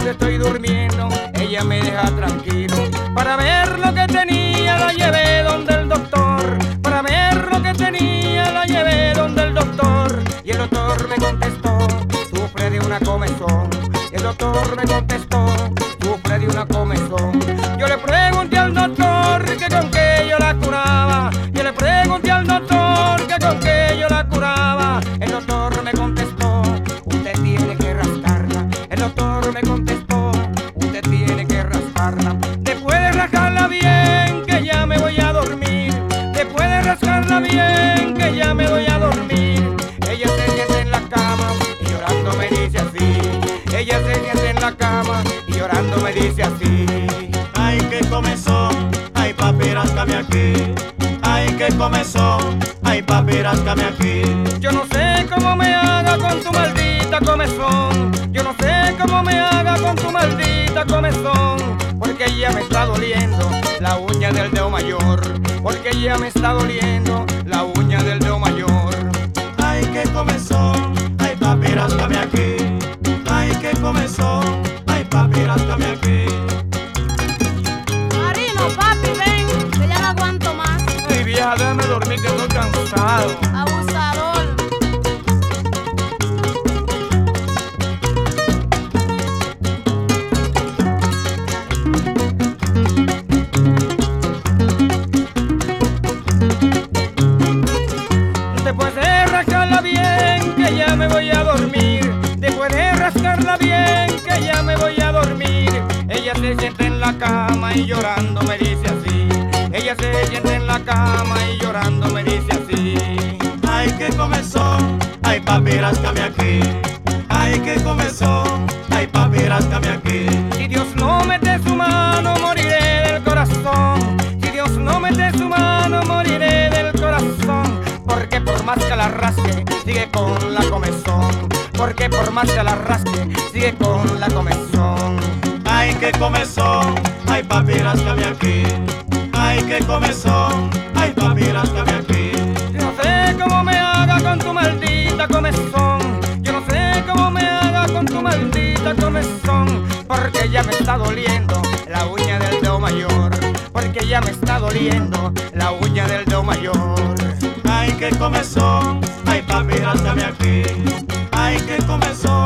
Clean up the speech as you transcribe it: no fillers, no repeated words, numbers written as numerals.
cuando estoy durmiendo, ella me deja tranquilo. Para ver lo que tenía la llevé donde el doctor. Para ver lo que tenía la llevé donde el doctor. Y el doctor me contestó, sufre de una comezón. Y el doctor me contestó, sufre de una comezón. Yo le pregunté al doctor que con qué yo la curaba. Yo le pregunté al doctor que con qué yo la curaba. El doctor me contestó, usted tiene que rascarla. El doctor me contestó, usted tiene que rascarla. Después de rascarla bien, que ya me voy a dormir. Después de rascarla bien, que ya me voy a dormir. Ella se siente en la cama y llorando me dice así. Ella se siente en la cama y llorando me dice así. Ay, qué comezón, ay papi, ráscame aquí. Ay, qué comezón, ay papi, ráscame aquí. Yo no sé cómo me haga con tu maldita comezón. Yo no sé cómo me haga con tu maldita comezón. Porque ya me está doliendo la uña del dedo mayor. Porque ya me está doliendo la uña del dedo mayor. Ay, qué comezón, ay papi, ráscame aquí. Ay, qué comezón, ay papi, ráscame aquí. Marino, papi, ven, que ya no aguanto más. Ay, vieja, déjame dormir que estoy cansado. Abusador. Después de rascarla bien, que ya me voy a dormir. Después de rascarla bien, que ya me voy a dormir. Ella se siente en la cama y llorando me dice así. Ella se siente en la cama y llorando me dice así. Ay, qué comezón, ay papi, ráscame aquí. Ay, qué comezón, ay papi, ráscame aquí. Si Dios no mete su mano, moriré del corazón. Si Dios no mete su mano, moriré del corazón. Porque por más que la rasque, sigue con la comezón. Porque por más que la rasque, sigue con la comezón. Ay, qué comezón, ay papi, ráscame aquí. Ay, qué comezón, ay papi, ráscame aquí. Yo no sé cómo me haga con tu maldita comezón. Yo no sé cómo me haga con tu maldita comezón. Porque ya me está doliendo la uña del dedo mayor. Porque ya me está doliendo la uña del dedo mayor. Ay, qué comezón, ay papi, ráscame aquí. Ay, qué comezón.